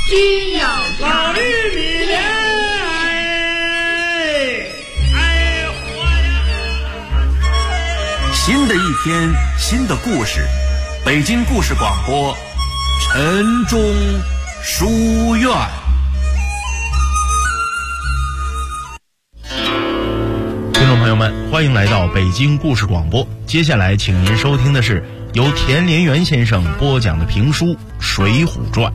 金要老绿米莲，活呀！ 新的一天，新的故事，北京故事广播，晨钟书院。 听众朋友们，欢迎来到北京故事广播。接下来，请您收听的是由田连元先生播讲的评书《水浒传》。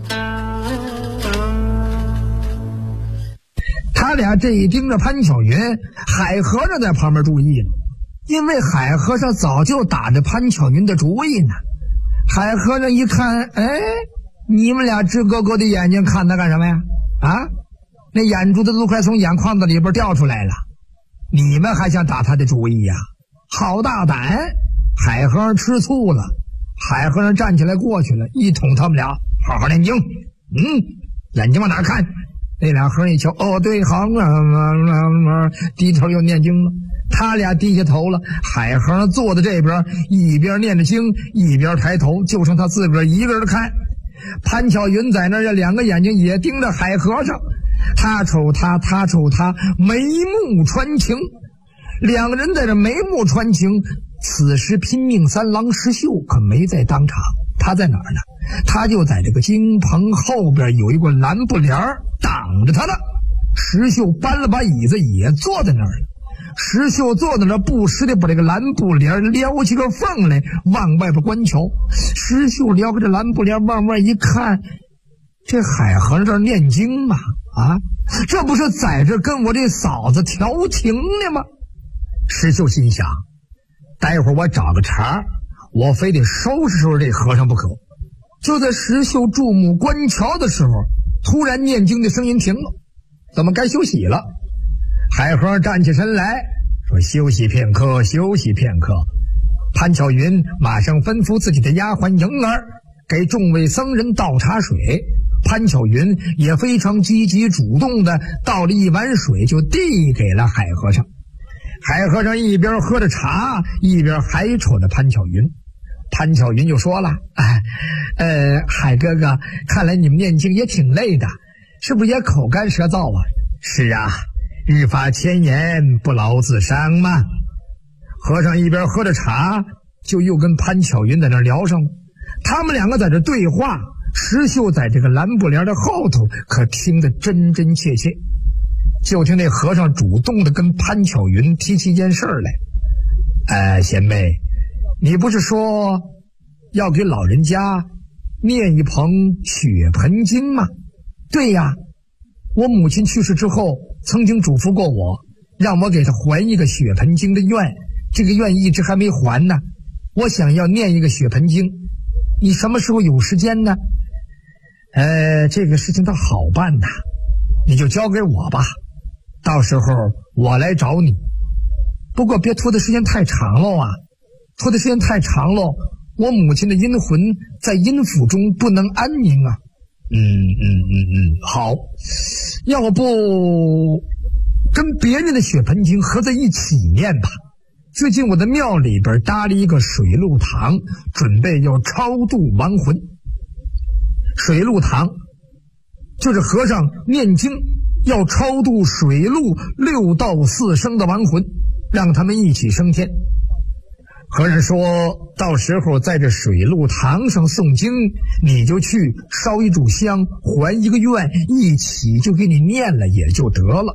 他俩这一盯着潘巧云，海和尚在旁边注意了，因为海和尚早就打着潘巧云的主意呢。海和尚一看，你们俩直勾勾的眼睛看他干什么呀？啊，那眼珠子都快从眼眶子里边掉出来了，你们还想打他的主意呀？好大胆！海和尚吃醋了，海和尚站起来过去了，一捅他们俩，好好念经。眼睛往哪看？那俩和尚一瞧，对，好，低头又念经了。他俩低下头了，海和尚坐在这边，一边念着经，一边抬头，就剩他自个儿一个人看。潘巧云在那儿，两个眼睛也盯着海和尚，他瞅他，他瞅他，眉目传情。两个人在这眉目传情。此时拼命三郎石秀可没在当场，他在哪儿呢？他就在这个金棚后边有一个蓝布帘挡着他呢。石秀搬了把椅子也坐在那儿了。石秀坐在那儿，不时的把这个蓝布帘撩起个缝来往外边观瞧。石秀撩开这蓝布帘往外一看，这海和尚这儿念经嘛，这不是在这跟我这嫂子调情呢吗？石秀心想，待会儿我找个茬，我非得收拾收拾这和尚不可。就在石秀注目观瞧的时候，突然念经的声音停了，怎么该休息了？海和尚站起身来说，休息片刻，休息片刻。潘巧云马上吩咐自己的丫鬟莹儿给众位僧人倒茶水，潘巧云也非常积极主动的倒了一碗水就递给了海和尚。海和尚一边喝着茶，一边还瞅着潘巧云。潘巧云就说了，海哥哥，看来你们念经也挺累的，是不是也口干舌燥啊？是啊，日发千言，不劳自伤嘛。和尚一边喝着茶，就又跟潘巧云在那聊上了。他们两个在这对话，石秀在这个蓝布帘的后头可听得真真切切。就听那和尚主动的跟潘巧云提起一件事来，贤妹，你不是说要给老人家念一棚血盆经吗？对呀，我母亲去世之后曾经嘱咐过我，让我给她还一个血盆经的愿，这个愿一直还没还呢。我想要念一个血盆经，你什么时候有时间呢？这个事情倒好办呐，你就交给我吧，到时候我来找你。不过别拖的时间太长了啊，拖的时间太长了，我母亲的阴魂在阴府中不能安宁啊。好，要不跟别人的血盆经合在一起念吧。最近我的庙里边搭了一个水陆堂，准备要超度亡魂。水陆堂就是和尚念经要超度水陆六道4生的亡魂，让他们一起升天。和尚说，到时候在这水陆堂上诵经，你就去烧一炷香，还一个愿，一起就给你念了也就得了。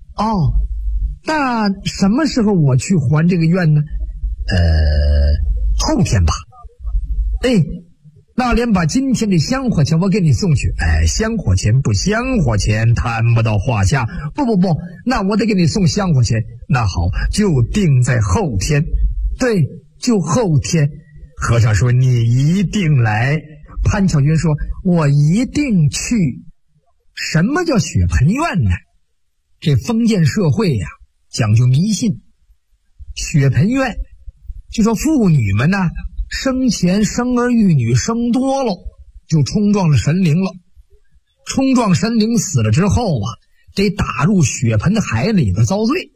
那什么时候我去还这个愿呢？后天吧。那连把今天这香火钱我给你送去。香火钱不香火钱谈不到话下。不，那我得给你送香火钱。那好，就定在后天。对，就后天。和尚说，你一定来。潘巧云说，我一定去。什么叫血盆愿呢？这封建社会呀，讲究迷信。血盆愿就说妇女们呢，生前生儿育女生多了，就冲撞了神灵了。冲撞神灵死了之后得打入血盆的海里边遭罪。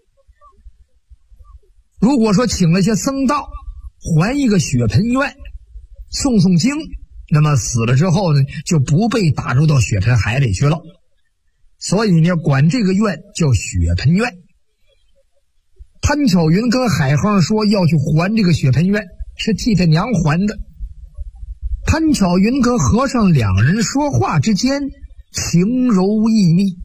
如果说请了些僧道还一个血盆愿，诵诵经， 那么死了之后呢，就不被打入到血盆海里去了。所以呢，管这个院叫血盆院。潘巧云跟海和尚说要去还这个血盆院，是替他娘还的。潘巧云跟和尚两人说话之间情柔意密，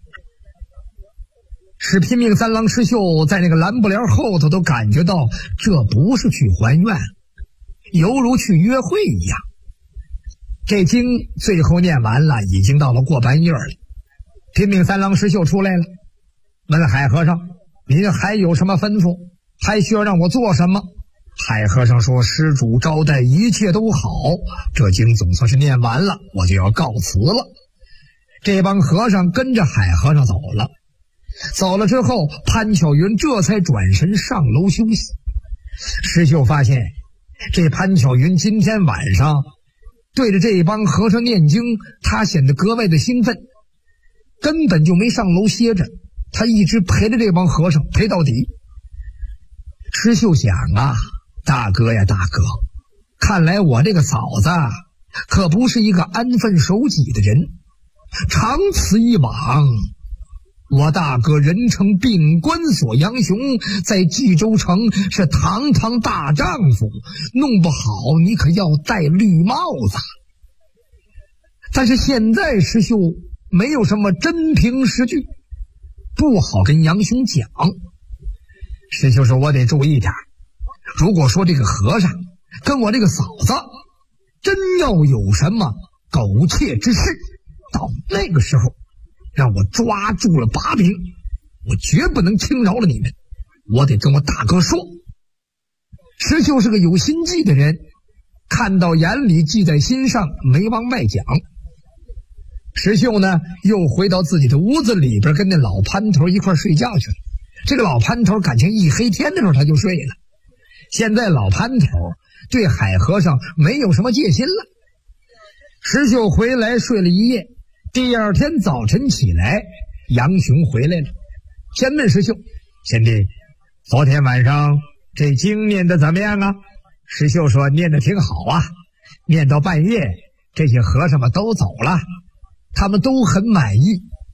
使拼命三郎石秀在那个蓝布帘后头都感觉到这不是去还愿，犹如去约会一样。这经最后念完了，已经到了过半夜了。拼命三郎石秀出来了，问海和尚：“您还有什么吩咐？还需要让我做什么？”海和尚说：“施主招待一切都好，这经总算是念完了，我就要告辞了。”这帮和尚跟着海和尚走了。走了之后，潘巧云这才转身上楼休息。石秀发现这潘巧云今天晚上对着这帮和尚念经，他显得格外的兴奋，根本就没上楼歇着，他一直陪着这帮和尚陪到底。石秀想啊，大哥呀大哥，看来我这个嫂子可不是一个安分守己的人，长此以往，我大哥人称病关索杨雄，在冀州城是堂堂大丈夫，弄不好你可要戴绿帽子。但是现在石秀没有什么真凭实据，不好跟杨雄讲。石秀说：“我得注意点，如果说这个和尚跟我这个嫂子真要有什么苟且之事，到那个时候让我抓住了把柄，我绝不能轻饶了你们，我得跟我大哥说。”石秀是个有心计的人，看到眼里记在心上，没往外讲。石秀呢，又回到自己的屋子里边，跟那老潘头一块睡觉去了。这个老潘头感情一黑天的时候他就睡了，现在老潘头对海和尚没有什么戒心了。石秀回来睡了一夜，第二天早晨起来，杨雄回来了，先问石秀：“贤弟，昨天晚上这经念得怎么样啊？”石秀说：“念得挺好啊，念到半夜，这些和尚们都走了，他们都很满意。”“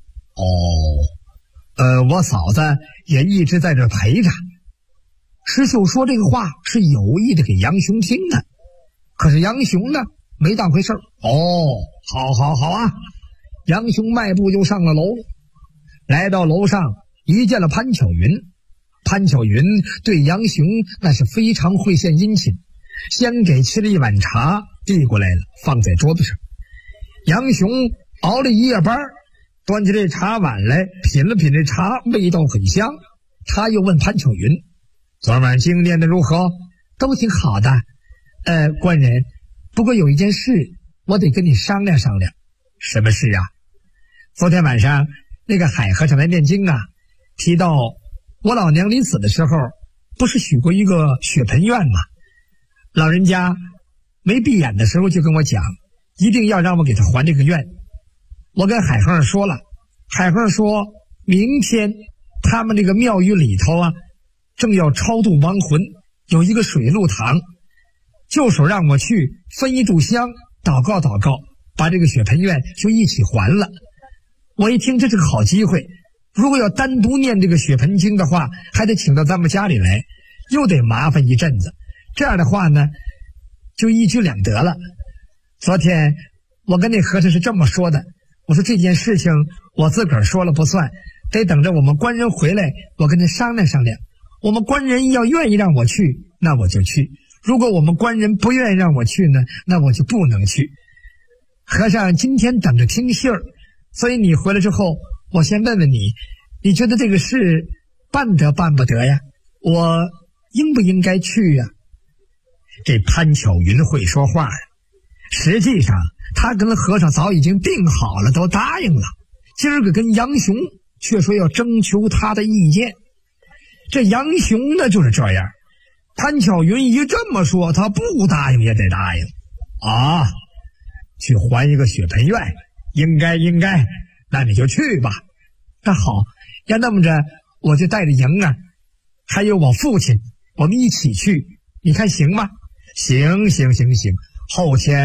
我嫂子也一直在这陪着。”石秀说这个话是有意的给杨雄听的，可是杨雄呢没当回事儿。好啊！杨雄迈步就上了楼，来到楼上一见了潘巧云。潘巧云对杨雄那是非常会献殷勤，先给沏了一碗茶递过来了，放在桌子上。杨雄熬了一夜班，端起这茶碗来品了品这茶，味道很香。他又问潘巧云：“昨晚经念的如何？”“都挺好的。官人，不过有一件事我得跟你商量商量。”“什么事啊？”“昨天晚上那个海和尚来念经啊，提到我老娘临死的时候不是许过一个血盆愿吗？老人家没闭眼的时候就跟我讲，一定要让我给他还这个愿。我跟海和尚说了，海和尚说明天他们这个庙宇里头啊，正要超度亡魂，有一个水陆堂，就手让我去分一炷香，祷告祷告，把这个血盆愿就一起还了。我一听这是个好机会，如果要单独念这个血盆经的话，还得请到咱们家里来，又得麻烦一阵子，这样的话呢就一举两得了。昨天我跟那和尚是这么说的，我说这件事情我自个儿说了不算，得等着我们官人回来，我跟他商量商量。我们官人要愿意让我去，那我就去；如果我们官人不愿意让我去呢，那我就不能去。和尚今天等着听信儿，所以你回来之后，我先问问你，你觉得这个事办得办不得呀？我应不应该去呀？这潘巧云会说话，实际上他跟和尚早已经定好了，都答应了。今儿个跟杨雄却说要征求他的意见。这杨雄呢就是这样，潘巧云一这么说，他不答应也得答应啊。去还一个血盆愿，应该，那你就去吧。那好，要那么着，我就带着莹儿还有我父亲，我们一起去，你看行吗？行，后天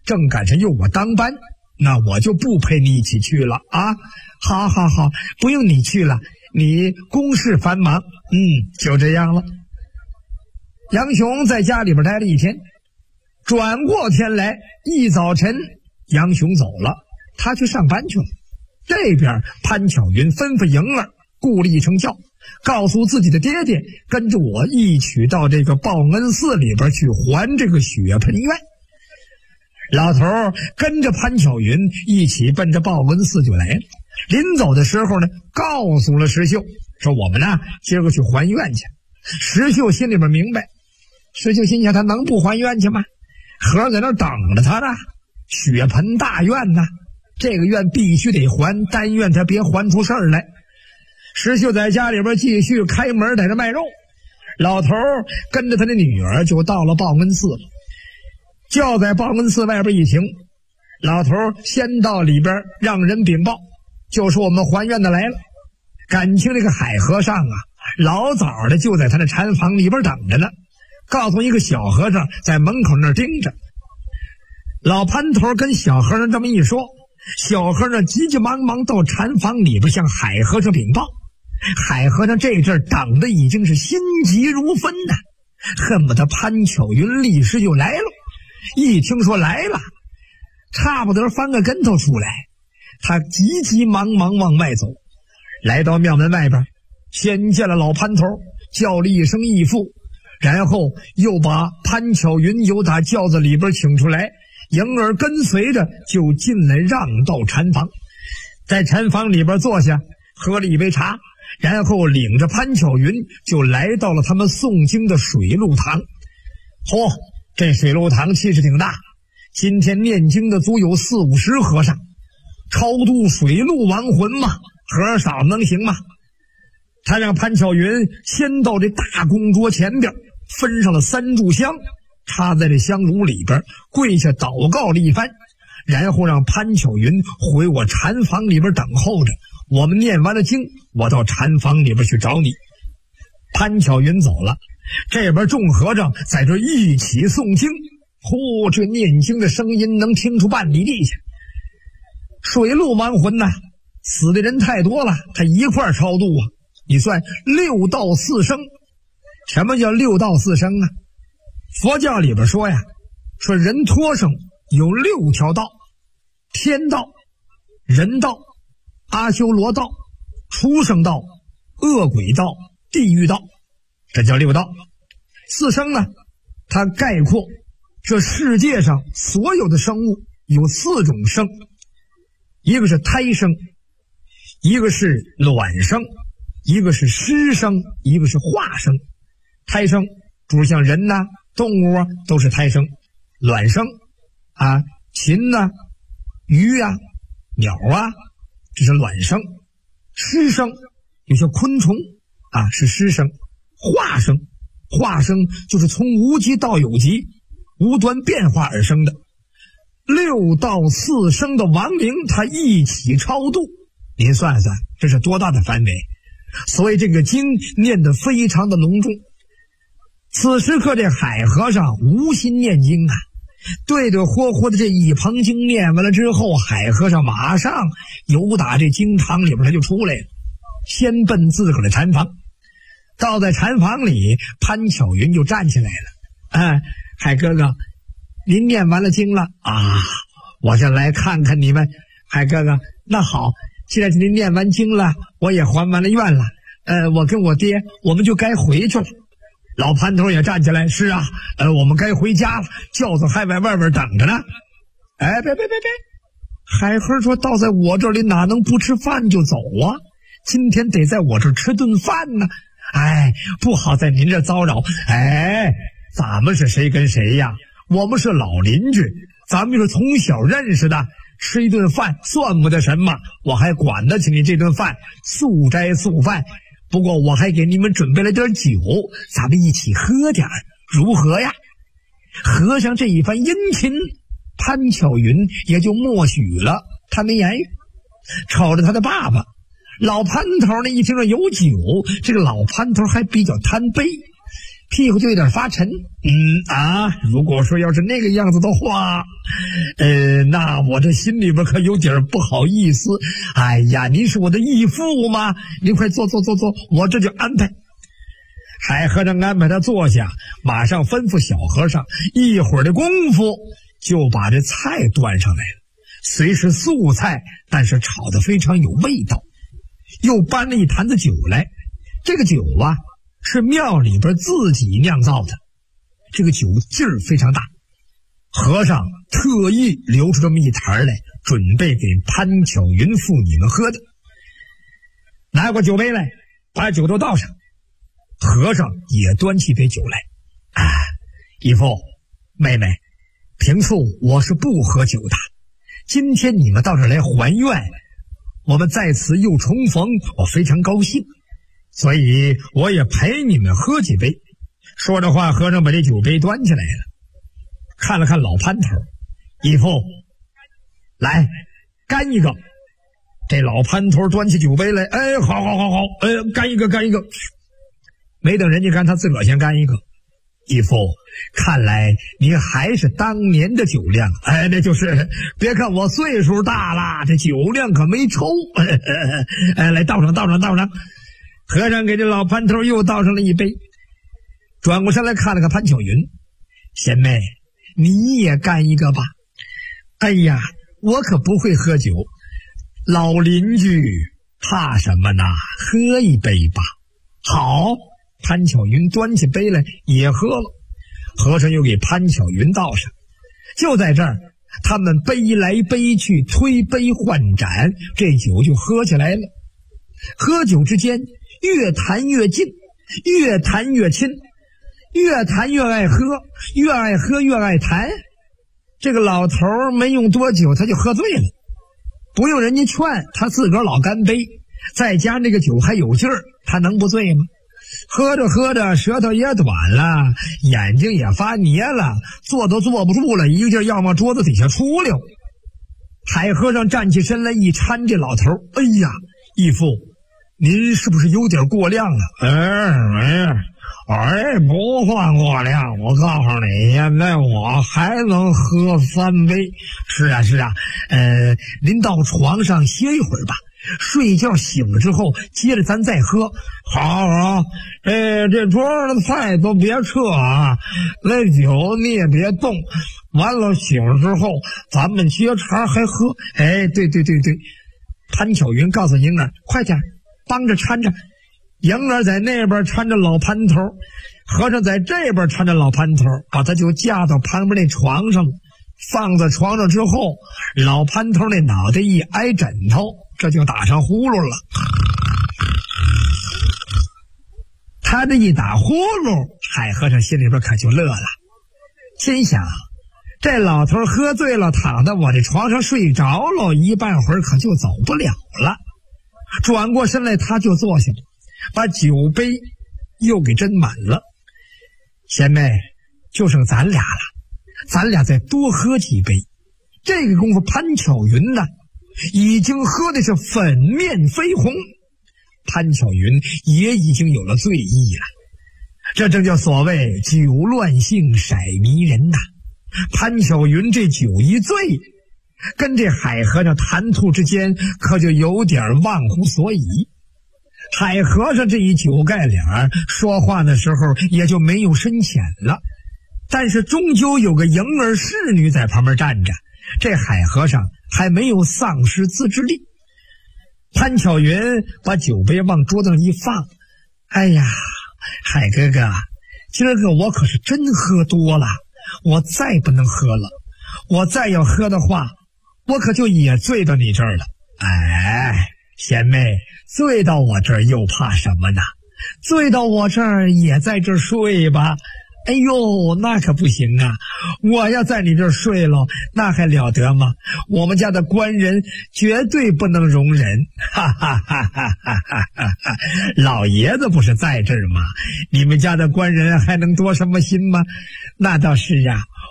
正赶上有我当班，那我就不陪你一起去了啊。好，不用你去了，你公事繁忙。就这样了。杨雄在家里边待了一天，转过天来，一早晨杨雄走了，他去上班去了。这边潘巧云吩咐莹儿雇了一乘轿，告诉自己的爹爹跟着我一起到这个报恩寺里边去还这个血盆愿。老头跟着潘巧云一起奔着报恩寺就来了。临走的时候呢，告诉了石秀说我们呢今儿个去还愿去。石秀心里边明白，石秀心想他能不还愿去吗？和在那等着他呢，血盆大愿呢，这个愿必须得还，但愿他别还出事儿来。石秀在家里边继续开门在这卖肉，老头跟着他的女儿就到了报恩寺了。轿在报恩寺外边一停，老头先到里边让人禀报，就说我们还愿的来了。感情这个海和尚啊，老早的就在他的禅房里边等着呢，告诉一个小和尚在门口那儿盯着。老潘头跟小和尚这么一说，小和尚急急忙忙到禅房里边向海和尚禀报。海和尚这阵等的已经是心急如焚呐，恨不得潘巧云立时就来了。一听说来了，差不得翻个跟头出来，他急急忙忙往外走。来到庙门外边，先见了老潘头，叫了一声义父，然后又把潘巧云由打轿子里边请出来，莹儿跟随着就进来让到禅房，在禅房里边坐下，喝了一杯茶，然后领着潘巧云就来到了他们诵经的水陆堂。这水陆堂气势挺大，今天念经的足有40-50和尚，超度水陆亡魂嘛，和少能行吗？他让潘巧云先到这大供桌前边，分上了3炷香，插在这香炉里边，跪下祷告了一番，然后让潘巧云回我禅房里边等候着，我们念完了经，我到禅房里边去找你。潘巧云走了，这边众和尚在这一起诵经，这念经的声音能听出半里地去。水陆亡魂呐，死的人太多了，他一块超度啊。你算6道4生。什么叫6道4生啊？佛教里边说呀，说人托生有6条道：天道、人道、阿修罗道、畜生道、恶鬼道、地狱道，这叫6道。4生呢，它概括这世界上所有的生物有4种生，一个是胎生，一个是卵生，一个是湿生，一个是化生。胎生主像人呐、动物啊都是胎生，卵生啊，禽呐、鱼啊、鸟啊，这是卵生。湿生有些昆虫啊是湿生。化生，化生就是从无极到有极，无端变化而生的。6道4生的亡灵，他一起超度，您算算这是多大的范围？所以这个经念得非常的隆重。此时刻这海和尚无心念经啊，对对活活的这一捧经念完了之后，海和尚马上由打这经堂里边他就出来了，先奔自个儿的禅房。到在禅房里，潘巧云就站起来了。海哥哥，您念完了经了啊？我就来看看你们。海哥哥，那好，既然您念完经了，我也还完了愿了。我跟我爹，我们就该回去了。老潘头也站起来，是啊，我们该回家了，轿子还在外面等着呢。别！海和说，倒在我这里哪能不吃饭就走啊？今天得在我这儿吃顿饭呢。不好在您这遭扰。咱们是谁跟谁呀？我们是老邻居，咱们是从小认识的，吃一顿饭算不得什么，我还管得起你这顿饭，素斋素饭。不过我还给你们准备了点酒，咱们一起喝点，如何呀？和尚这一番殷勤，潘巧云也就默许了，他没言语，瞅着他的爸爸。老潘头呢，一听说有酒，这个老潘头还比较贪杯， 屁股就有点发沉。如果说要是那个样子的话，那我这心里边可有点不好意思。哎呀，您是我的义父吗？您快坐，我这就安排。海和尚安排他坐下，马上吩咐小和尚，一会儿的功夫就把这菜端上来了。虽是素菜，但是炒得非常有味道。又搬了一坛子酒来，这个酒啊是庙里边自己酿造的，这个酒劲儿非常大。和尚特意留出这么一坛来，准备给潘巧云妇女们喝的。拿过酒杯来，把酒都倒上。和尚也端起杯酒来。义父，妹妹，平素我是不喝酒的，今天你们到这儿来还愿，我们在此又重逢，我非常高兴，所以我也陪你们喝几杯。说着话，和尚把这酒杯端起来了，看了看老潘头，义父，来干一个。这老潘头端起酒杯来，好，干一个。没等人家干，他自个儿先干一个。义父，看来您还是当年的酒量。那就是别看我岁数大了，这酒量可没抽。来倒上。和尚给这老潘头又倒上了一杯，转过身来看了看潘巧云，贤妹，你也干一个吧。哎呀，我可不会喝酒，老邻居怕什么呢？喝一杯吧。好，潘巧云端起杯来也喝了，和尚又给潘巧云倒上。就在这儿，他们杯来杯去，推杯换盏，这酒就喝起来了。喝酒之间越谈越近，越谈越亲，越谈越爱喝，越爱喝越爱谈。这个老头没用多久他就喝醉了，不用人家劝，他自个儿老干杯，再加那个酒还有劲儿，他能不醉吗？喝着喝着，舌头也短了，眼睛也发黏了，坐都坐不住了，一个劲儿要往桌子底下出溜。海和尚站起身来，一搀这老头，哎呀，义父，您是不是有点过量了？不算过量，我告诉你，现在我还能喝3杯。是啊，您到床上歇一会儿吧，睡觉醒了之后接着咱再喝。好，这桌上的菜都别撤啊，那酒你也别动，完了醒了之后咱们接茬还喝。对，潘巧云告诉婴儿，快点帮着搀着。婴儿在那边搀着老潘头，和尚在这边搀着老潘头，把他就架到旁边那床上，放在床上之后，老潘头那脑袋一挨枕头，这就打上呼噜了。他这一打呼噜，海和尚心里边可就乐了，心想这老头喝醉了，躺在我这床上睡着了，一半会儿可就走不了了。转过身来他就坐下了，把酒杯又给斟满了。贤妹，就剩咱俩了，咱俩再多喝几杯。这个功夫潘巧云呢已经喝的是粉面飞红，潘巧云也已经有了醉意了。这正叫所谓酒乱性色迷人呐。潘巧云这酒一醉，跟这海和尚谈吐之间可就有点忘乎所以。海和尚这一酒盖脸，说话的时候也就没有深浅了，但是终究有个迎儿侍女在旁边站着，这海和尚还没有丧失自制力。潘巧云把酒杯往桌子上一放，哎呀，海哥哥，今儿个我可是真喝多了，我再不能喝了，我再要喝的话，我可就也醉到你这儿了。贤妹，醉到我这儿又怕什么呢？醉到我这儿也在这儿睡吧。哎呦，那可不行啊！我要在你这儿睡了，那还了得吗？我们家的官人绝对不能容忍！哈哈哈哈哈哈！老爷子不是在这儿吗？你们家的官人还能多什么心吗？那倒是啊，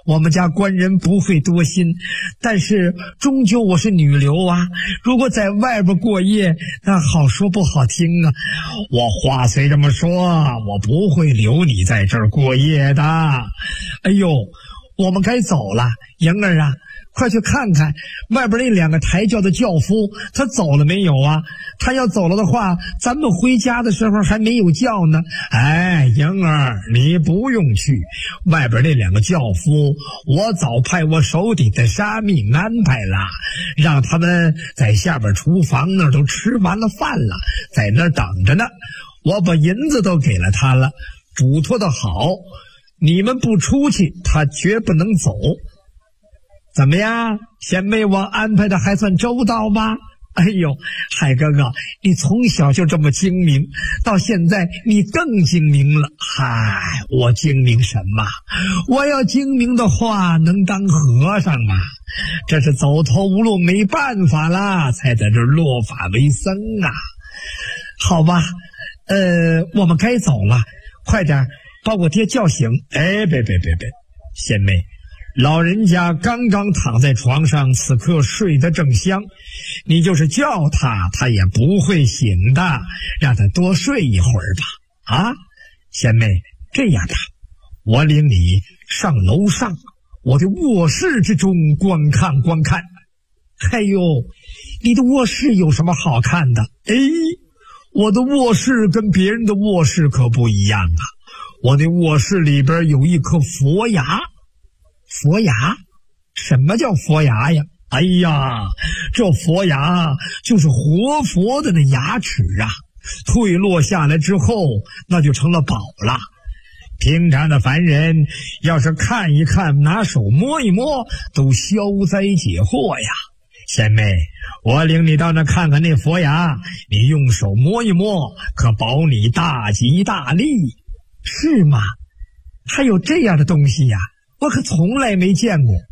我们家官人不会多心，但是终究我是女流啊，如果在外边过夜，那好说不好听啊。我话虽这么说，我不会留你在这儿过夜的。哎呦，我们该走了，莹儿啊，快去看看外边那2个抬轿的轿夫，他走了没有啊？他要走了的话，咱们回家的时候还没有轿呢。哎，莹儿，你不用去，外边那2个轿夫，我早派我手底的沙弥安排了，让他们在下边厨房那儿都吃完了饭了，在那儿等着呢。我把银子都给了他了，嘱托的好，你们不出去，他绝不能走。怎么样，贤妹，我安排的还算周到吧？哎呦，海哥哥，你从小就这么精明，到现在你更精明了。嗨，我精明什么？我要精明的话，能当和尚吗？这是走投无路，没办法啦，才在这落发为僧啊。好吧，我们该走了，快点把我爹叫醒。哎，别，贤妹，老人家刚刚躺在床上，此刻睡得正香，你就是叫他，他也不会醒的，让他多睡一会儿吧。啊，贤妹，这样吧，我领你上楼上我的卧室之中观看观看。哎呦，你的卧室有什么好看的？哎，我的卧室跟别人的卧室可不一样啊，我的卧室里边有一颗佛牙。佛牙？什么叫佛牙呀？哎呀，这佛牙就是活佛的那牙齿啊，退落下来之后那就成了宝了。平常的凡人要是看一看，拿手摸一摸，都消灾解惑呀。贤妹，我领你到那看看那佛牙，你用手摸一摸，可保你大吉大利。是吗？还有这样的东西呀？我可从来没见过，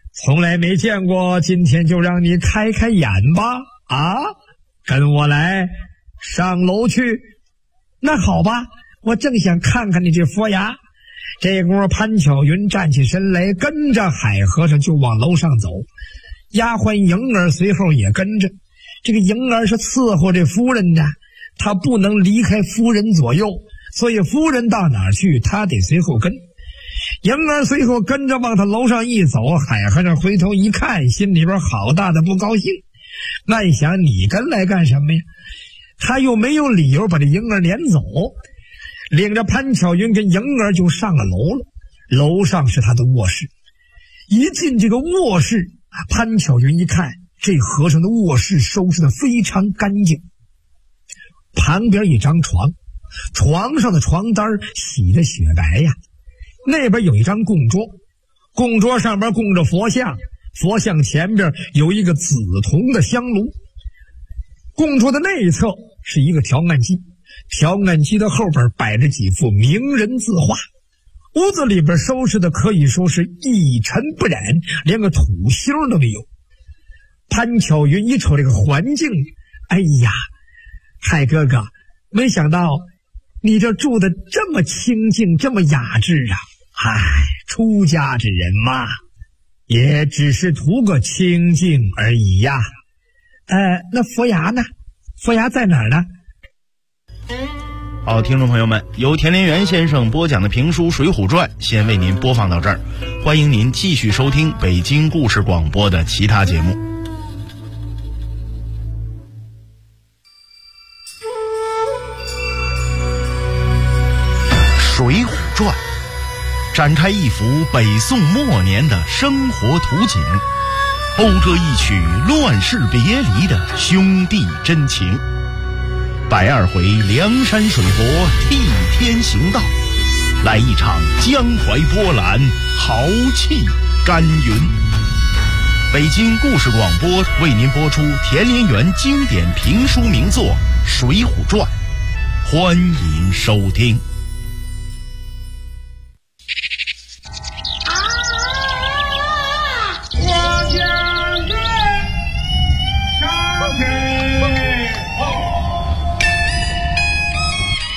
今天就让你开开眼吧。啊，跟我来，上楼去。那好吧，我正想看看你这佛牙。这功夫潘巧云站起身来，跟着海和尚就往楼上走，丫鬟莹儿随后也跟着。这个莹儿是伺候这夫人的，她不能离开夫人左右，所以夫人到哪儿去，她得随后跟。莹儿随后跟着往他楼上一走，海和尚回头一看，心里边好大的不高兴，暗想你跟来干什么呀？他又没有理由把这莹儿撵走，领着潘巧云跟莹儿就上了楼了。楼上是他的卧室，一进这个卧室，潘巧云一看，这和尚的卧室收拾得非常干净，旁边一张床，床上的床单洗得雪白呀。那边有一张供桌，供桌上边供着佛像，佛像前边有一个紫铜的香炉。供桌的内侧是一个调案机，调案机的后边摆着几幅名人字画。屋子里边收拾的可以说是一尘不染，连个土星都没有。潘巧云一瞅这个环境，哎呀，海哥哥，没想到你这住的这么清静，这么雅致啊！唉，出家之人嘛，也只是图个清静而已呀。那佛牙呢？佛牙在哪儿呢？ 好，听众朋友们，由田连元先生播讲的评书《水浒传》先为您播放到这儿，欢迎您继续收听北京故事广播的其他节目。《水浒传》展开一幅北宋末年的生活图景，讴歌一曲乱世别离的兄弟真情。120回梁山水泊替天行道，来一场江淮波澜，豪气干云。北京故事广播为您播出田连元经典评书名作《水浒传》，欢迎收听。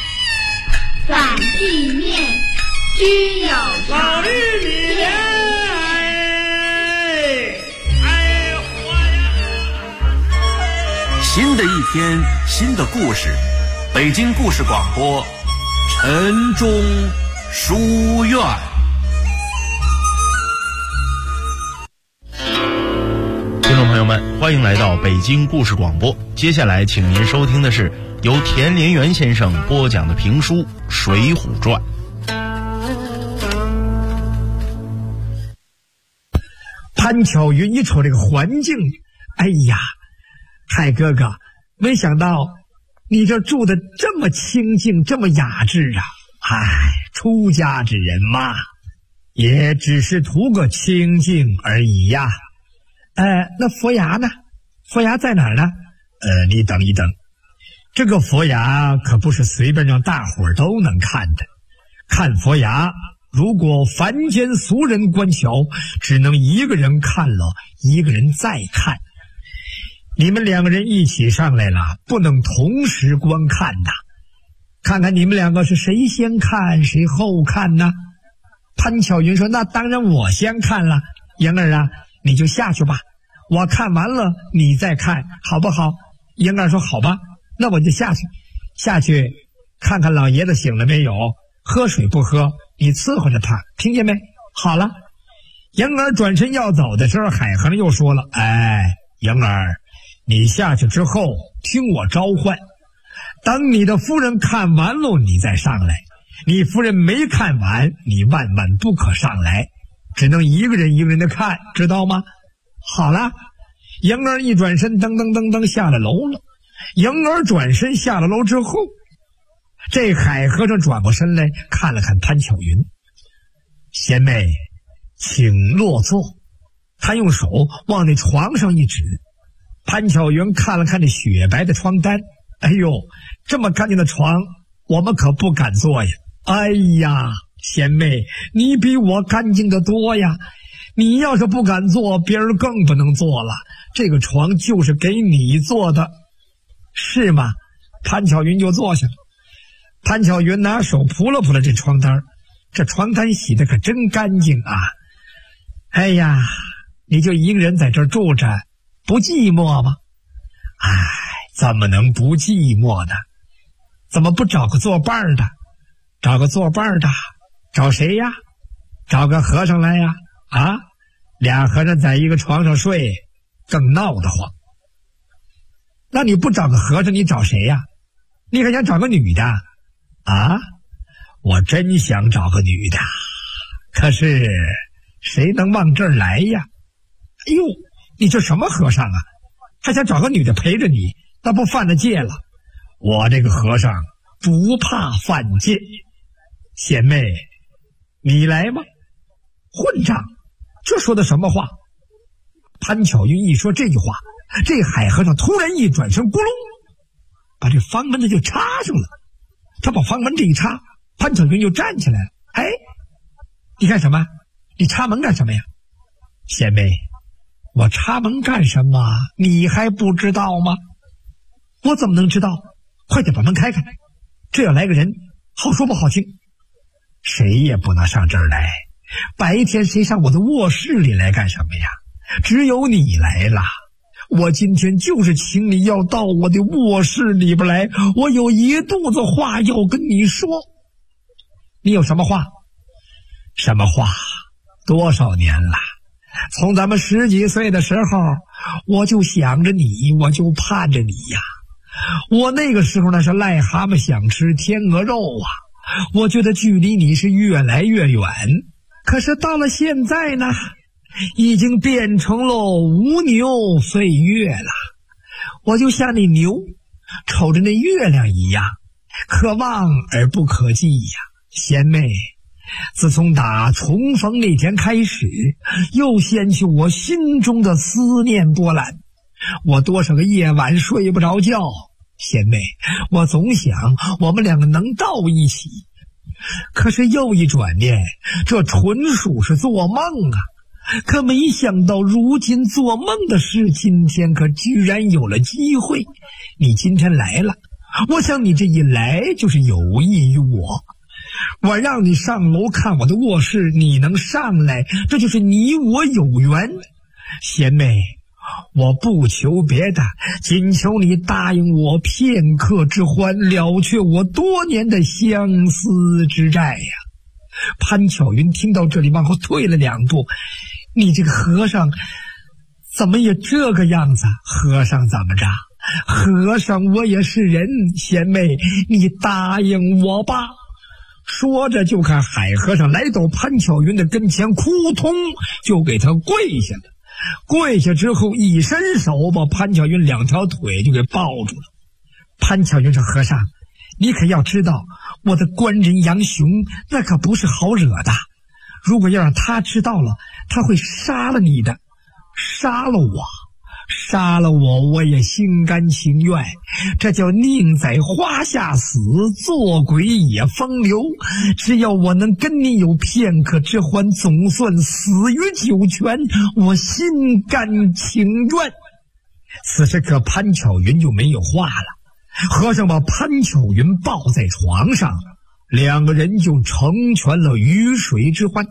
地面均有老绿米莲新的一天，新的故事，北京故事广播，陈忠书院。 听众朋友们，欢迎来到北京故事广播。接下来，请您收听的是由田连元先生播讲的评书《水浒传》。 潘巧云一瞅这个环境，哎呀，海哥哥，没想到你这住的这么清静，这么雅致啊！哎，出家之人嘛，也只是图个清静而已呀。那佛牙呢？佛牙在哪儿呢？你等一等，这个佛牙可不是随便让大伙儿都能看的。看佛牙，如果凡间俗人观瞧，只能一个人看了，一个人再看。你们两个人一起上来了，不能同时观看呐。看看你们两个是谁先看，谁后看呢？潘巧云说：“那当然我先看了。莹儿啊，你就下去吧，我看完了你再看，好不好？”莹儿说：“好吧，那我就下去看看老爷子醒了没有，喝水不喝，你伺候着他，听见没？好了。”莹儿转身要走的时候，海和尚又说了：“哎，莹儿，你下去之后听我召唤，等你的夫人看完了你再上来，你夫人没看完，你万万不可上来，只能一个人一个人的看，知道吗？”好了。莹儿一转身，噔噔噔噔下了楼了。莹儿转身下了楼之后，这海和尚转过身来看了看潘巧云：“贤妹，请落座。”他用手往那床上一指。潘巧云看了看这雪白的床单，哎呦，这么干净的床，我们可不敢坐呀。哎呀，贤妹，你比我干净的多呀。你要是不敢坐，别人更不能坐了。这个床就是给你做的，是吗？潘巧云就坐下了。潘巧云拿手扑了扑了这床单，这床单洗得可真干净啊。哎呀，你就一个人在这儿住着，不寂寞吗？哎，怎么能不寂寞呢？怎么不找个作伴的？找个作伴的，找谁呀？找个和尚来呀？啊，俩和尚在一个床上睡，更闹得慌。那你不找个和尚，你找谁呀？你还想找个女的啊？我真想找个女的，可是谁能往这儿来呀？哎呦，你这什么和尚啊？还想找个女的陪着你，那不犯了戒了？我这个和尚不怕犯戒。贤妹，你来吗？混账，这说的什么话？潘巧云一说这句话，这海和尚突然一转身，咕噜把这房门子就插上了。他把房门这一插，潘巧云就站起来了。哎，你干什么？你插门干什么呀？贤妹，我插门干什么你还不知道吗？我怎么能知道？快点把门开开，这要来个人，好说不好听。谁也不能上这儿来，白天谁上我的卧室里来干什么呀？只有你来了。我今天就是请你要到我的卧室里边来，我有一肚子话要跟你说。你有什么话？什么话？多少年了，从咱们10几岁的时候，我就想着你，我就盼着你呀。我那个时候那是癞蛤蟆想吃天鹅肉啊，我觉得距离你是越来越远。可是到了现在呢，已经变成了无牛岁月了。我就像那牛瞅着那月亮一样，可望而不可及呀。贤妹，自从打重逢那天开始，又掀起我心中的思念波澜，我多少个夜晚睡不着觉。贤妹，我总想我们两个能到一起，可是又一转念，这纯属是做梦啊。可没想到如今做梦的事今天可居然有了机会。你今天来了，我想你这一来就是有益于我。我让你上楼看我的卧室，你能上来，这就是你我有缘。贤妹， 我不求别的，仅求你答应我片刻之欢，了却我多年的相思之债呀。潘巧云听到这里往后退了2步，你这个和尚怎么也这个样子？和尚怎么着？和尚我也是人，贤妹你答应我吧。说着就看海和尚来到潘巧云的跟前，扑通就给他跪下了。跪下之后一伸手把潘巧云2条腿就给抱住了。潘巧云说：“和尚，你可要知道，我的官人杨雄那可不是好惹的，如果要让他知道了，他会杀了你的。杀了我我也心甘情愿，这叫宁在花下死，做鬼也风流。只要我能跟你有片刻之欢，总算死于九泉，我心甘情愿。”此时可潘巧云就没有话了。和尚把潘巧云抱在床上，2个人就成全了鱼水之欢。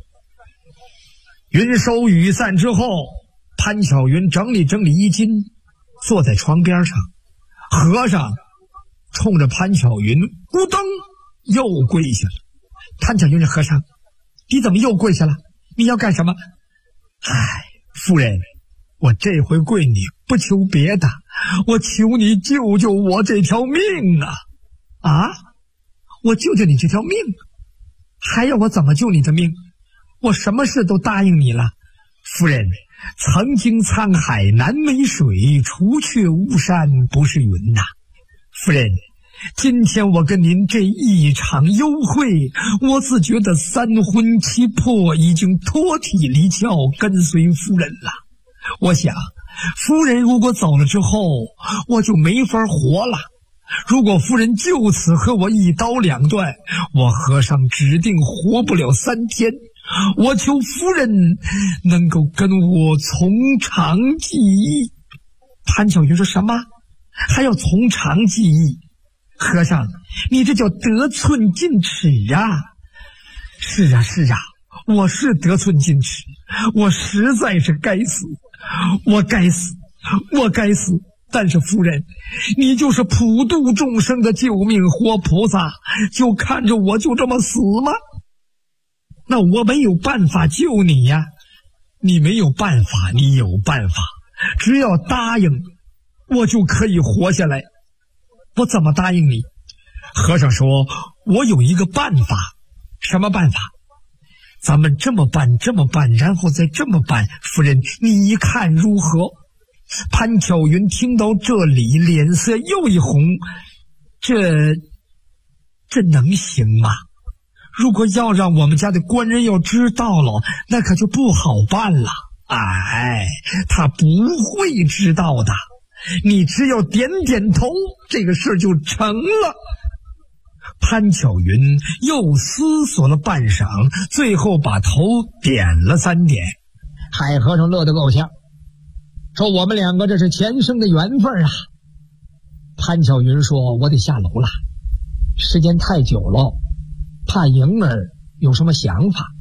云收雨散之后，潘巧云整理整理衣襟，坐在床边上。和尚冲着潘巧云咕噔又跪下了。潘巧云说：“和尚，你怎么又跪下了？你要干什么？”“夫人，我这回跪你不求别的，我求你救救我这条命啊！”“啊，我救救你这条命？还要我怎么救你的命？我什么事都答应你了。”“夫人，曾经沧海难为水，除却巫山不是云呐。夫人，今天我跟您这一场幽会，我自觉得3魂7魄已经脱体离窍，跟随夫人了。我想夫人如果走了之后，我就没法活了。如果夫人就此和我一刀两断，我和尚指定活不了3天。我求夫人能够跟我从长计议。”潘巧云说：“什么？还要从长计议？和尚，你这叫得寸进尺啊！”“是啊，我是得寸进尺，我实在是该死，我该死。但是夫人，你就是普度众生的救命活菩萨，就看着我就这么死吗？那我没有办法救你呀。”“你没有办法，你有办法，只要答应我就可以活下来。”“我怎么答应你？”和尚说：“我有一个办法。”“什么办法？”“咱们这么办，然后再这么办，夫人你看如何？”潘巧云听到这里，脸色又一红。这能行吗？如果要让我们家的官人要知道了，那可就不好办了。”“他不会知道的，你只要点点头，这个事就成了。”潘巧云又思索了半晌，最后把头点了3点。海和尚乐得够呛，说：“我们2个这是前生的缘分啊。”潘巧云说：“我得下楼了，时间太久了，怕莹儿有什么想法。”“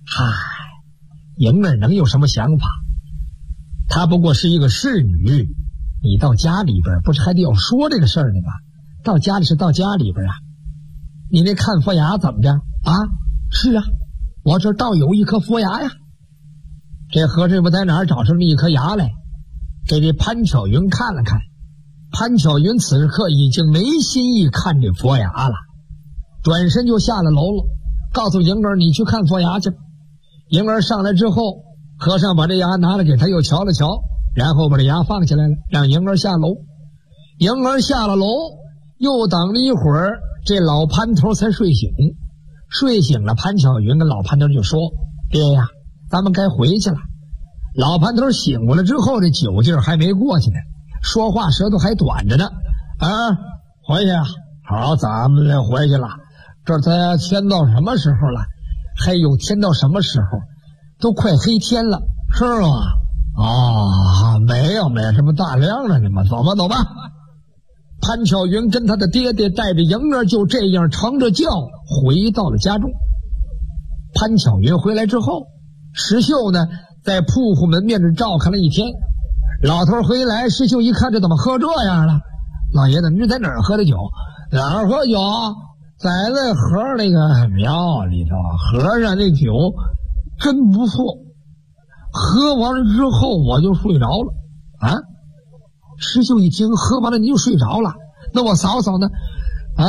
莹儿能有什么想法？她不过是一个侍女，你到家里边不是还得要说这个事儿呢吗？到家里是到家里边啊。你那看佛牙怎么着啊？”“是啊，我这倒有一颗佛牙呀。”这和尚不在哪儿找出了一颗牙来，给这潘巧云看了看。潘巧云此刻已经没心意看这佛牙了，转身就下了楼了，告诉莹儿：“你去看佛牙去。”莹儿上来之后，和尚把这牙拿来给他又瞧了瞧，然后把这牙放下来了，让莹儿下楼。莹儿下了楼，又等了一会儿，这老潘头才睡醒。睡醒了，潘巧云跟老潘头就说：“爹呀，咱们该回去了。”老潘头醒过来之后，这酒劲儿还没过去呢，说话舌头还短着呢。“回去啊！好，咱们回去了。这才天到什么时候了？还有天到什么时候？都快黑天了，是吗？”“没有，这么大亮了，你们走吧。”潘巧云跟他的爹爹带着莹儿就这样乘着轿回到了家中。潘巧云回来之后，石秀呢在铺户门面这照看了一天， 老头回来，师兄一看这怎么喝这样了？老爷子，你是在哪儿喝的酒？哪儿喝酒？在那河那个庙里头，和尚那酒真不错。喝完了之后我就睡着了。啊？师兄一听喝完了你就睡着了，那我嫂嫂呢？啊，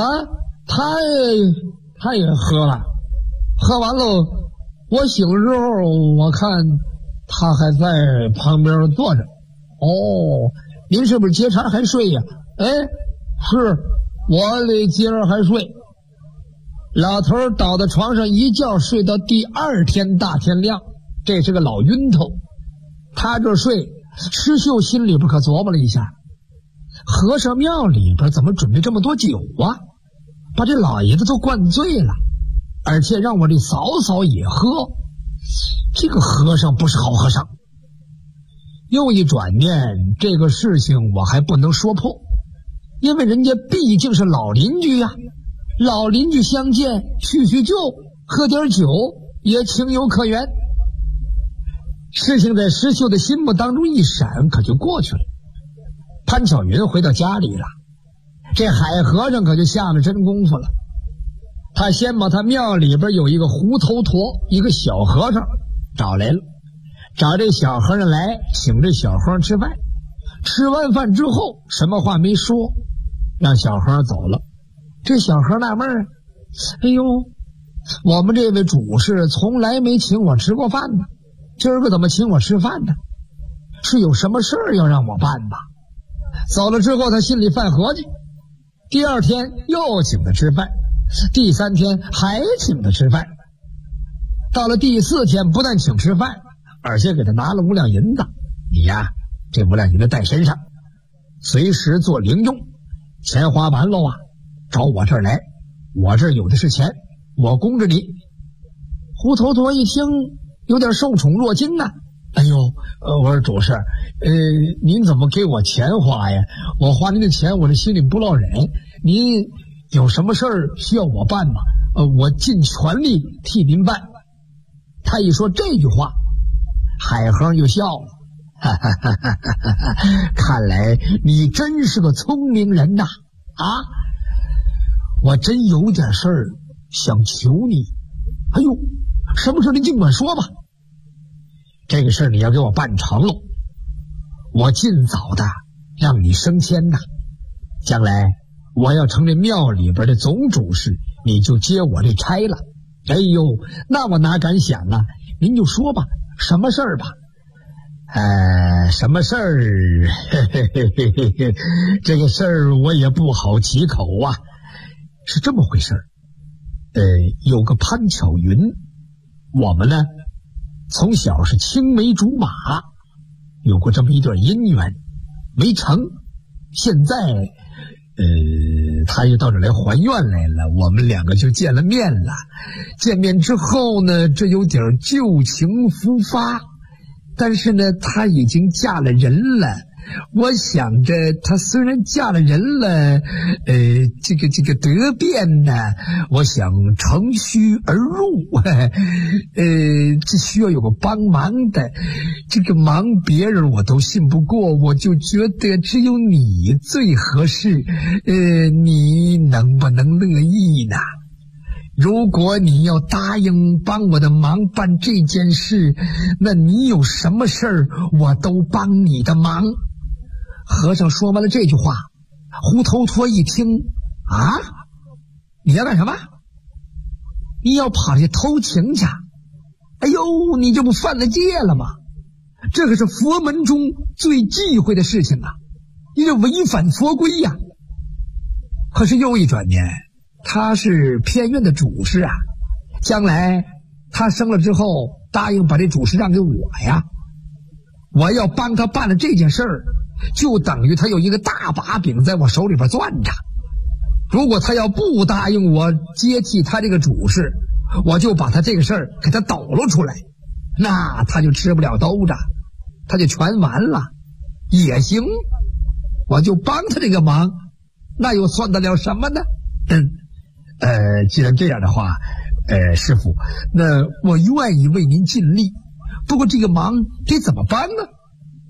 他也喝了，喝完了我醒了之后，我看他还在旁边坐着。哦，您是不是接茬还睡呀？哎，是，我得接着还睡。老头倒在床上一觉睡到第二天大天亮，这是个老晕头。他这睡，师秀心里边可琢磨了一下，和尚庙里边怎么准备这么多酒啊？把这老爷子都灌醉了，而且让我这嫂嫂也喝，这个和尚不是好和尚。又一转念，这个事情我还不能说破，因为人家毕竟是老邻居呀，老邻居相见叙叙旧，喝点酒也情有可原。事情在石秀的心目当中一闪，可就过去了。潘巧云回到家里了，这海和尚可就下了真功夫了。他先把他庙里边有一个胡头陀，一个小和尚找来了，找这小和尚来请这小和尚吃饭。吃完饭之后什么话没说，让小和尚走了。这小和尚纳闷啊，哎呦，我们这位主事从来没请我吃过饭呢，今儿个怎么请我吃饭呢？是有什么事儿要让我办吧？走了之后他心里犯合计，第二天又请他吃饭，第三天还请他吃饭，到了第四天不但请吃饭，而且给他拿了5两银子，你呀这5两银子带身上，随时做零用，钱花完了啊找我这儿来，我这儿有的是钱，我供着你。胡头陀一听有点受宠若惊啊，哎呦，我说主事，您怎么给我钱花呀？我花您的钱我这心里不落忍，您有什么事儿需要我办吗？我尽全力替您办。他一说这句话，海和尚就笑了，哈哈哈哈哈！看来你真是个聪明人呐！啊，我真有点事儿想求你。哎呦，什么事您尽管说吧。这个事儿你要给我办成了，我尽早的让你升迁呐。将来我要成这庙里边的总主事，你就接我这差了。哎呦，那我哪敢想啊！您就说吧，什么事儿吧？什么事儿？这个事儿我也不好启口啊。是这么回事儿，有个潘巧云，我们呢从小是青梅竹马，有过这么一段姻缘，没成。现在他又到这来还愿来了，我们两个就见了面了。见面之后呢，这有点旧情复发，但是呢她已经嫁了人了。我想着她虽然嫁了人了，这个得变呢，我想乘虚而入，这需要有个帮忙的，这个忙别人我都信不过，我就觉得只有你最合适，你能不能乐意呢？如果你要答应帮我的忙办这件事，那你有什么事儿我都帮你的忙。和尚说完了这句话，胡头陀一听，啊，你要干什么？你要跑去偷情去？哎呦，你这不犯了戒了吗？这可是佛门中最忌讳的事情啊，你这违反佛规呀。可是又一转念，他是偏院的主事啊，将来他生了之后答应把这主事让给我呀，我要帮他办了这件事儿，就等于他有一个大把柄在我手里边攥着。如果他要不答应我接替他这个主事，我就把他这个事儿给他抖搂出来，那他就吃不了兜着，他就全完了。也行，我就帮他这个忙，那又算得了什么呢？既然这样的话，师父，那我愿意为您尽力，不过这个忙得怎么办呢？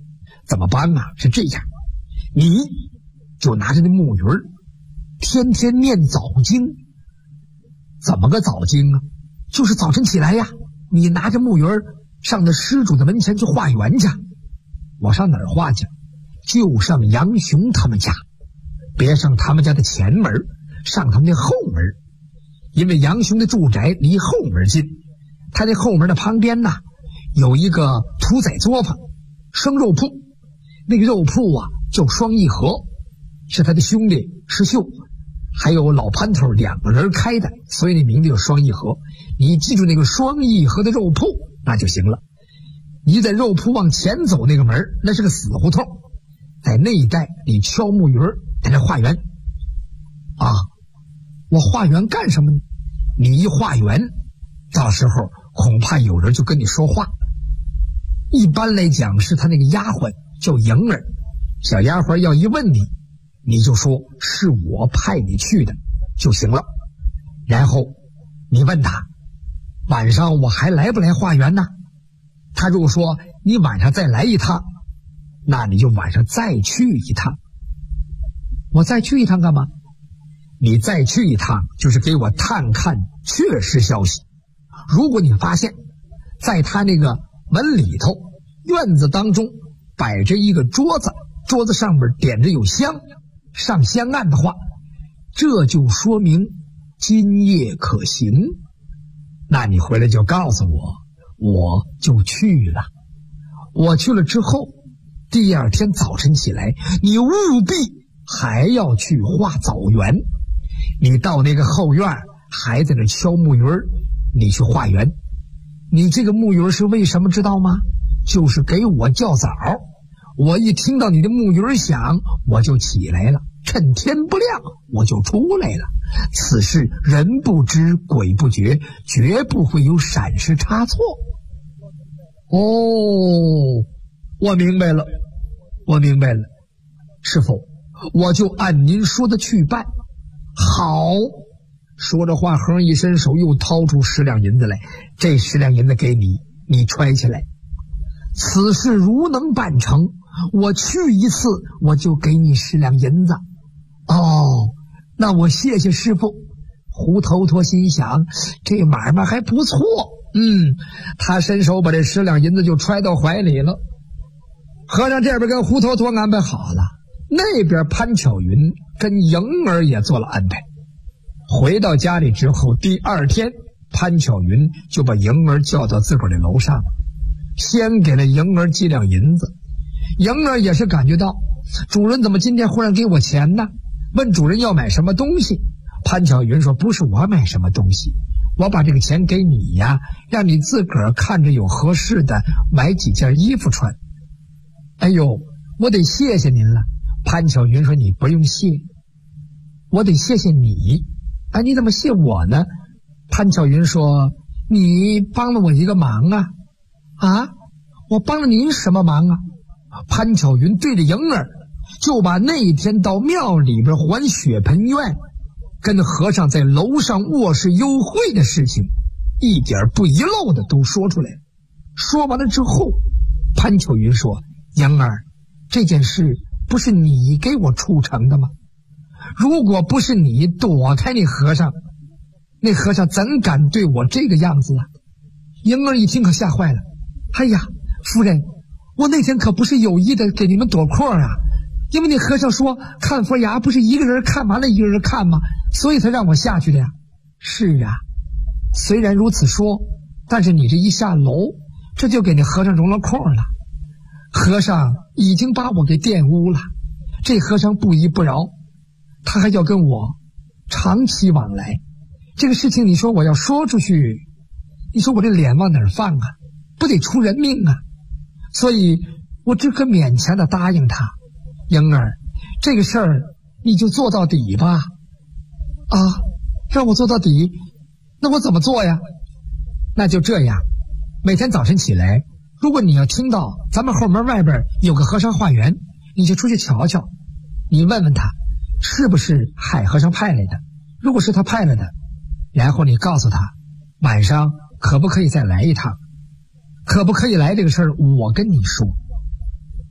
怎么办啊？是这样，你就拿着那木鱼儿，天天念早经。怎么个早经啊？就是早晨起来呀，你拿着木鱼儿上那施主的门前去化缘去。我上哪儿化去？就上杨雄他们家，别上他们家的前门，上他们的后门。因为杨雄的住宅离后门近，他的后门的旁边呢，有一个屠宰作坊、生肉铺。那个肉铺啊叫双义和，是他的兄弟石秀还有老潘头两个人开的，所以那名字叫双义和。你记住那个双义和的肉铺那就行了。你在肉铺往前走那个门，那是个死胡同，在那一带你敲木鱼在那化缘啊。我化缘干什么呢？你一化缘，到时候恐怕有人就跟你说话。一般来讲是他那个丫鬟叫莹儿，小丫鬟要一问你，你就说是我派你去的就行了。然后你问他晚上我还来不来化缘呢？他如果说你晚上再来一趟，那你就晚上再去一趟。我再去一趟干嘛？你再去一趟就是给我探看确实消息。如果你发现在他那个门里头院子当中摆着一个桌子，桌子上面点着有香，上香案的话，这就说明今夜可行。那你回来就告诉我，我就去了。我去了之后，第二天早晨起来，你务必还要去化枣园。你到那个后院还在那敲木鱼，你去化缘。你这个木鱼是为什么知道吗？就是给我叫早。我一听到你的木鱼响，我就起来了，趁天不亮我就出来了。此事人不知鬼不觉，绝不会有闪失差错。哦，我明白了，我明白了，师父，我就按您说的去办。好，说着话，横一伸手，又掏出10两银子来。这10两银子给你，你揣起来。此事如能办成，我去一次，我就给你10两银子。哦，那我谢谢师父。胡头陀心想，这买卖还不错。他伸手把这10两银子就揣到怀里了。和尚这边跟胡头陀安排好了，那边潘巧云跟莹儿也做了安排。回到家里之后，第二天潘巧云就把莹儿叫到自个儿的楼上，先给了莹儿几两银子。莹儿也是感觉到主人怎么今天忽然给我钱呢？问主人要买什么东西。潘巧云说，不是我买什么东西，我把这个钱给你呀，让你自个儿看着有合适的买几件衣服穿。哎呦，我得谢谢您了。潘巧云说，你不用谢，我得谢谢你。你怎么谢我呢？潘巧云说，你帮了我一个忙啊。我帮了您什么忙啊？潘巧云对着莹儿就把那一天到庙里边还血盆院跟和尚在楼上卧室幽会的事情一点不遗漏的都说出来。说完了之后，潘巧云说，莹儿，这件事不是你给我促成的吗？如果不是你躲开那和尚，那和尚怎敢对我这个样子啊？莹儿一听可吓坏了。哎呀，夫人，我那天可不是有意的给你们躲阔啊，因为那和尚说看佛牙不是一个人看完了一个人看吗？所以才让我下去的呀。是啊，虽然如此说，但是你这一下楼，这就给那和尚容了空了。和尚已经把我给玷污了，这和尚不依不饶，他还要跟我长期往来。这个事情你说我要说出去，你说我这脸往哪儿放啊？不得出人命啊！所以我只可勉强的答应他。莹儿，这个事儿你就做到底吧。让我做到底，那我怎么做呀？那就这样，每天早晨起来，如果你要听到咱们后门外边有个和尚化缘，你就出去瞧瞧，你问问他是不是海和尚派来的。如果是他派来的，然后你告诉他晚上可不可以再来一趟，可不可以来这个事儿我跟你说。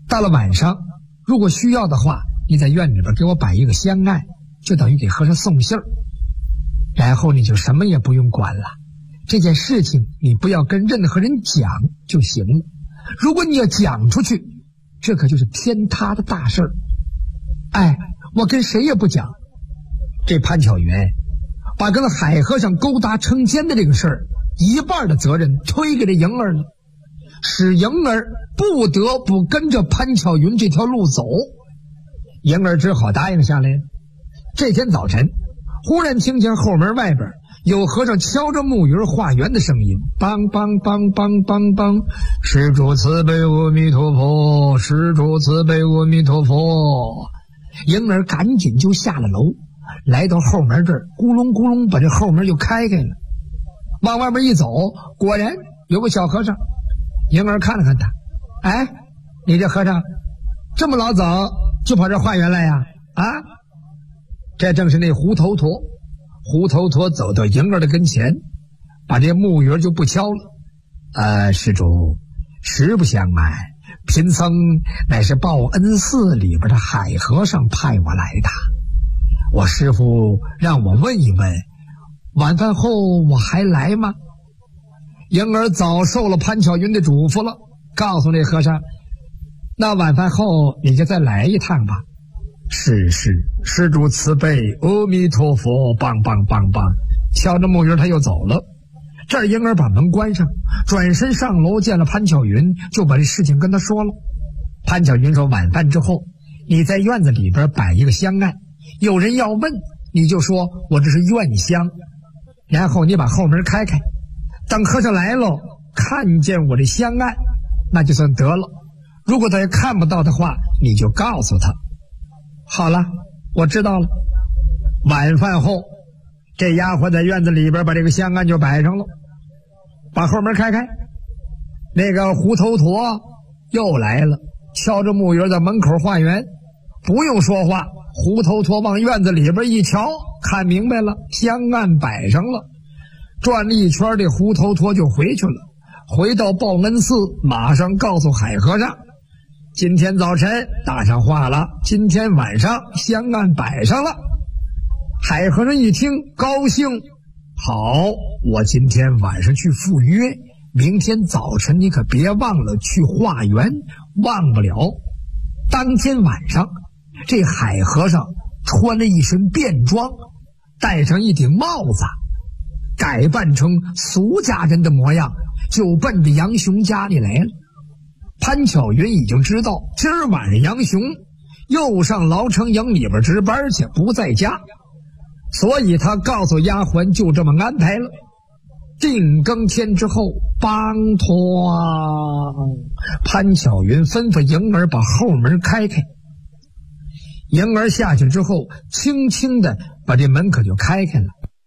到了晚上，如果需要的话，你在院里边给我摆一个香案，就等于给和尚送信儿。然后你就什么也不用管了，这件事情你不要跟任何人讲就行了。如果你要讲出去，这可就是天塌的大事儿。哎，我跟谁也不讲。这潘巧云把跟海和尚勾搭成奸的这个事儿，一半的责任推给这莹儿了，使莹儿不得不跟着潘巧云这条路走。莹儿只好答应下来了。这天早晨，忽然听见后门外边有和尚敲着木鱼化缘的声音，梆梆梆梆梆梆，施主慈悲阿弥陀佛，施主慈悲阿弥陀佛。莹儿赶紧就下了楼，来到后门这儿，咕隆咕隆把这后门就开开了。往外面一走，果然有个小和尚。莹儿看了看他，哎，你这和尚这么老早就跑这化缘来呀？啊，这正是那胡头陀。胡头陀走到莹儿的跟前，把这木鱼就不敲了。施主，实不相瞒，贫僧乃是报恩寺里边的海和尚派我来的。我师父让我问一问，晚饭后我还来吗？莹儿早受了潘巧云的嘱咐了，告诉那和尚，那晚饭后你就再来一趟吧。是，施主慈悲阿弥陀佛，梆梆梆梆，敲着木鱼他又走了。这儿莹儿把门关上，转身上楼见了潘巧云，就把这事情跟他说了。潘巧云说，晚饭之后你在院子里边摆一个香案，有人要问你就说我这是院香，然后你把后门开开，等和尚来了看见我这香案，那就算得了。如果他也看不到的话，你就告诉他。好了，我知道了。晚饭后，这丫鬟在院子里边把这个香案就摆上了，把后门开开。那个胡头陀又来了，敲着木鱼在门口化缘，不用说话，胡头陀往院子里边一瞧，看明白了，香案摆上了。转了一圈，这胡头陀就回去了，回到报恩寺，马上告诉海和尚，今天早晨打上话了，今天晚上香案摆上了。海和尚一听高兴，好，我今天晚上去赴约，明天早晨你可别忘了去化缘，忘不了。当天晚上，这海和尚穿了一身便装，戴上一顶帽子，改扮成俗家人的模样，就奔着杨雄家里来了。潘巧云已经知道今儿晚上杨雄又上劳城营里边值班去，不在家，所以他告诉丫鬟就这么安排了。定更天之后，梆托，潘巧云吩咐莹儿把后门开开。莹儿下去之后，轻轻的把这门可就开开了。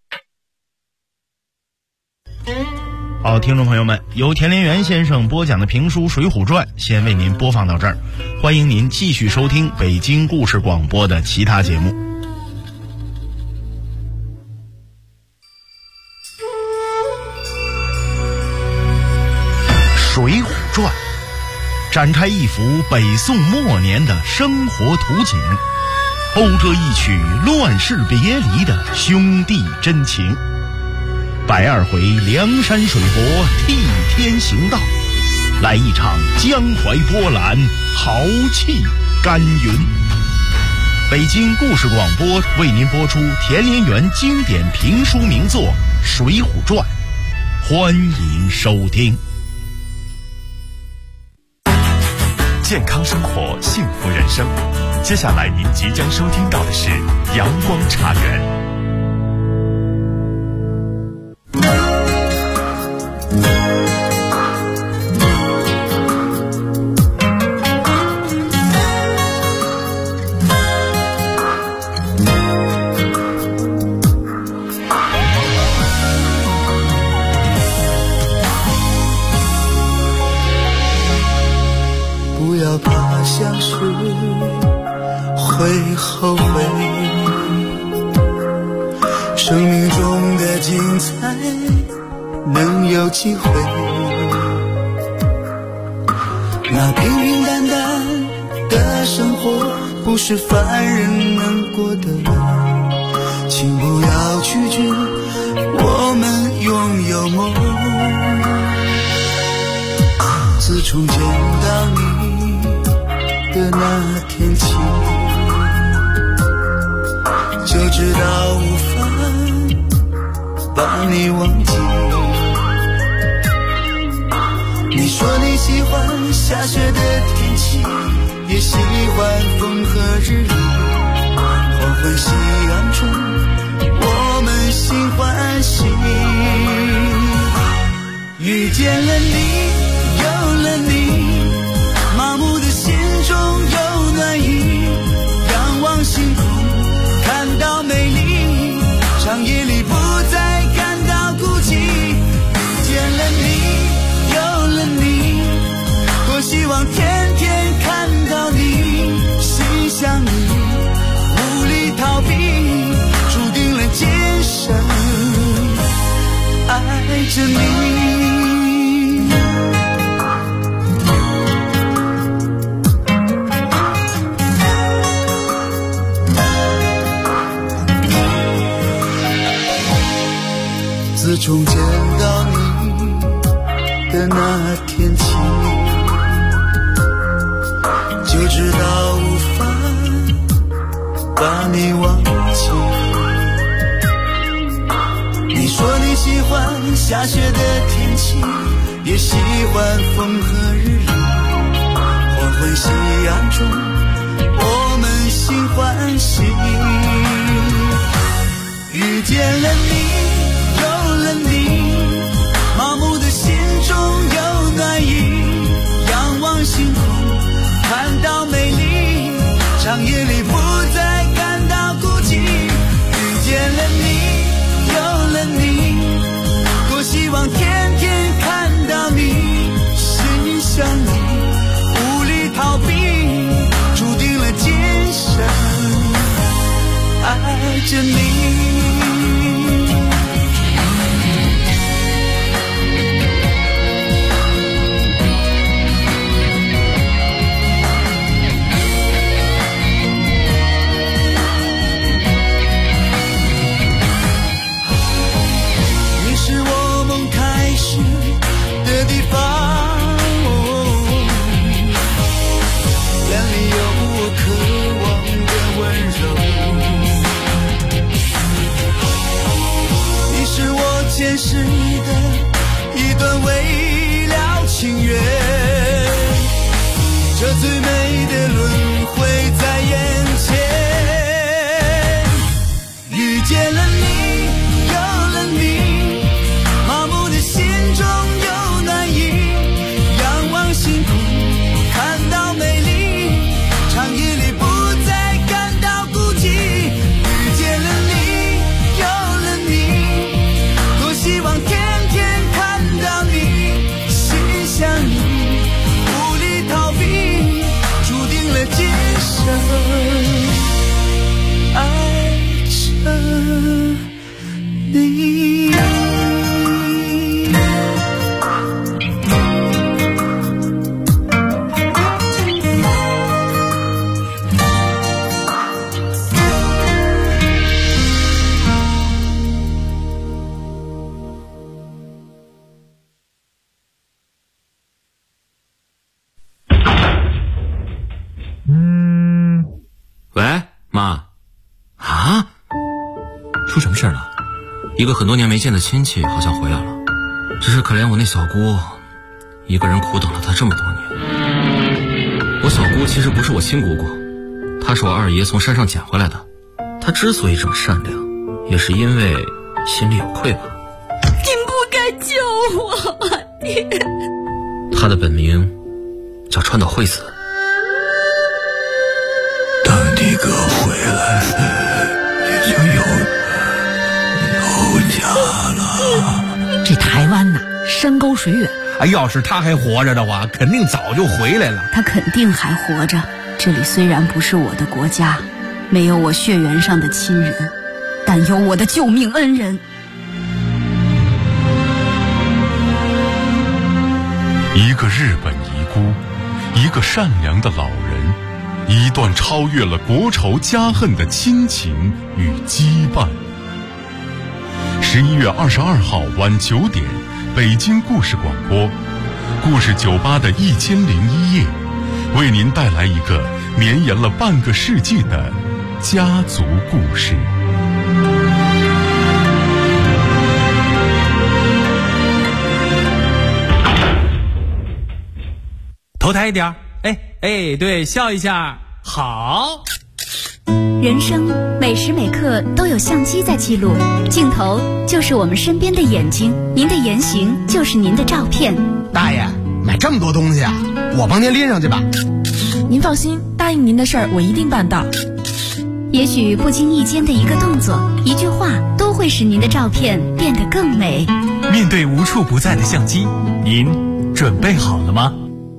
好，听众朋友们，由田连元先生播讲的评书《水浒传》先为您播放到这儿，欢迎您继续收听北京故事广播的其他节目。《水浒传》展开一幅北宋末年的生活图景，勾着一曲乱世别离的兄弟真情。120回梁山水泊替天行道，来一场江淮波澜，豪气干云。北京故事广播为您播出田连元经典评书名作《水浒传》，欢迎收听。 健康生活，幸福人生。接下来您即将收听到的是阳光茶园。 不要怕相识会后悔，生命中的精彩能有机会，那平平淡淡不是凡人能过的了，请不要拒绝我们拥有梦。自从见到你的那天起，就知道无法把你忘记。你说你喜欢下雪的天气，也喜欢风和日丽，黄昏夕阳中我们心欢喜。遇见了你，有了你，麻木的心中有暖意，仰望星空看到美丽，长夜里不再感到孤寂。遇见了你，有了你，多希望天天看到你，心想你，无力逃避，注定了今生爱着你。自从见到你的那天起，就知道无法把你忘记。你说你喜欢下雪的天气，也喜欢风和日丽，黄昏夕阳中我们心欢喜。遇见了你，有了你，麻木的心中有暖意，仰望星空看到美丽，长夜里不再感到孤寂。遇见了你，有了你，多希望天天看到你，心想你，无力逃避，注定了今生爱着你。前世的一段未了情缘，这最美的轮回在眼前。遇见了你，有了你，麻木的心中有暖意，仰望星空看到美丽，长夜里不再感到孤寂。遇见了你，有了你，希望天天看到你，心想你，无力逃避，注定了今生爱着你。 出什么事了？一个很多年没见的亲戚好像回来了，只是可怜我那小姑一个人苦等了他这么多年。我小姑其实不是我亲姑姑，她是我二爷从山上捡回来的。她之所以这么善良，也是因为心里有愧吧。 你不该救我，你。 她的本名叫川岛惠子。 当你哥回来，你就有家了。 这台湾呐，山高水远。 要是他还活着的话，肯定早就回来了。 他肯定还活着。这里虽然不是我的国家，没有我血缘上的亲人，但有我的救命恩人。 一个日本遗孤，一个善良的老人， 一段超越了国仇家恨的亲情与羁绊。11月22号晚9点，北京故事广播，故事酒吧的1001夜，为您带来一个绵延了半个世纪的家族故事。 头抬一点，对，笑一下，好。 人生每时每刻都有相机在记录，镜头就是我们身边的眼睛，您的言行就是您的照片。 大爷，买这么多东西啊，我帮您拎上去吧。 您放心，答应您的事儿我一定办到。 也许不经意间的一个动作、一句话，都会使您的照片变得更美。 面对无处不在的相机，您准备好了吗？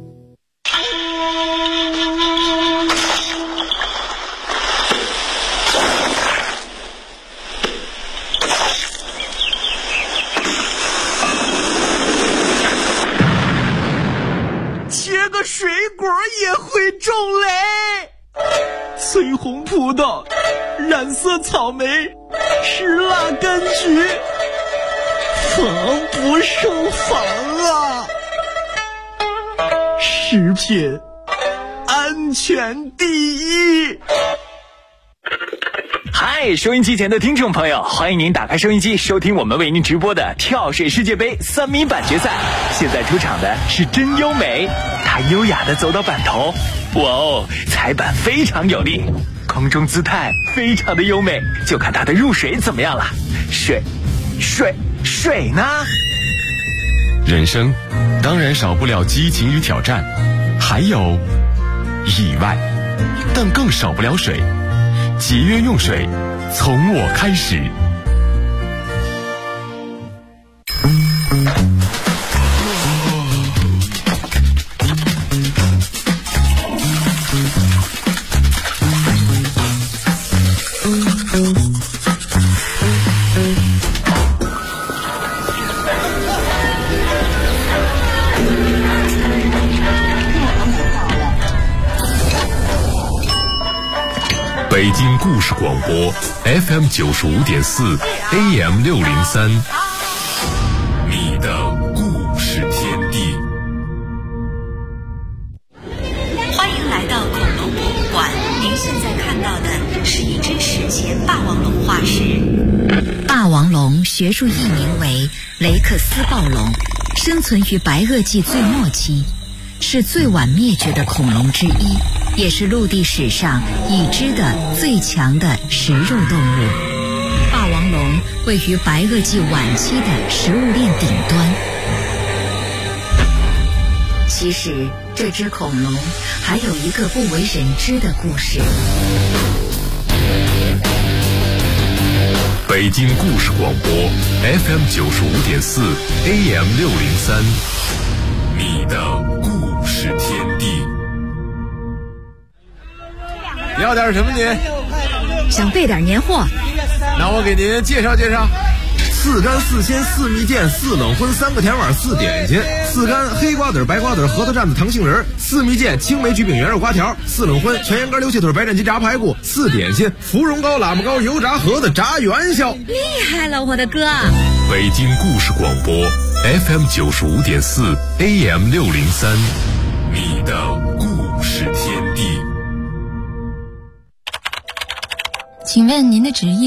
切个水果也会种雷，翠红葡萄，染色草莓，石蜡柑橘，防不胜防啊！食品安全第一。 嗨，收音机前的听众朋友，欢迎您打开收音机，收听我们为您直播的跳水世界杯3米板决赛。现在出场的是真优美，她优雅地走到板头，哇哦，踩板非常有力，空中姿态非常的优美，就看她的入水怎么样了。水呢？ 人生当然少不了激情与挑战，还有意外，但更少不了水。节约用水，从我开始。北京故事广播 FM 95.4 AM 603，你的故事天地。 欢迎来到恐龙博物馆，您现在看到的是一只史前霸王龙化石。霸王龙学术译名为雷克斯暴龙，生存于白垩纪最末期，是最晚灭绝的恐龙之一，也是陆地史上已知的最强的食肉动物。霸王龙位于白垩纪晚期的食物链顶端。其实这只恐龙还有一个不为人知的故事。 北京故事广播 FM 95.4 AM 603，你的故事天地。 要点什么您？ 想备点年货， 那我给您介绍介绍。4干4鲜4蜜饯4冷荤3个甜碗4点心，4干黑瓜子白瓜子核桃蘸子糖杏仁，4蜜饯青梅橘饼圆肉瓜条，4冷荤全羊肝溜气腿白斩鸡炸排骨，4点心芙蓉糕喇嘛糕油炸盒子炸元宵。 厉害了我的哥！ 北京故事广播 FM 95.4 AM 603，你的故事天地。 请问您的职业？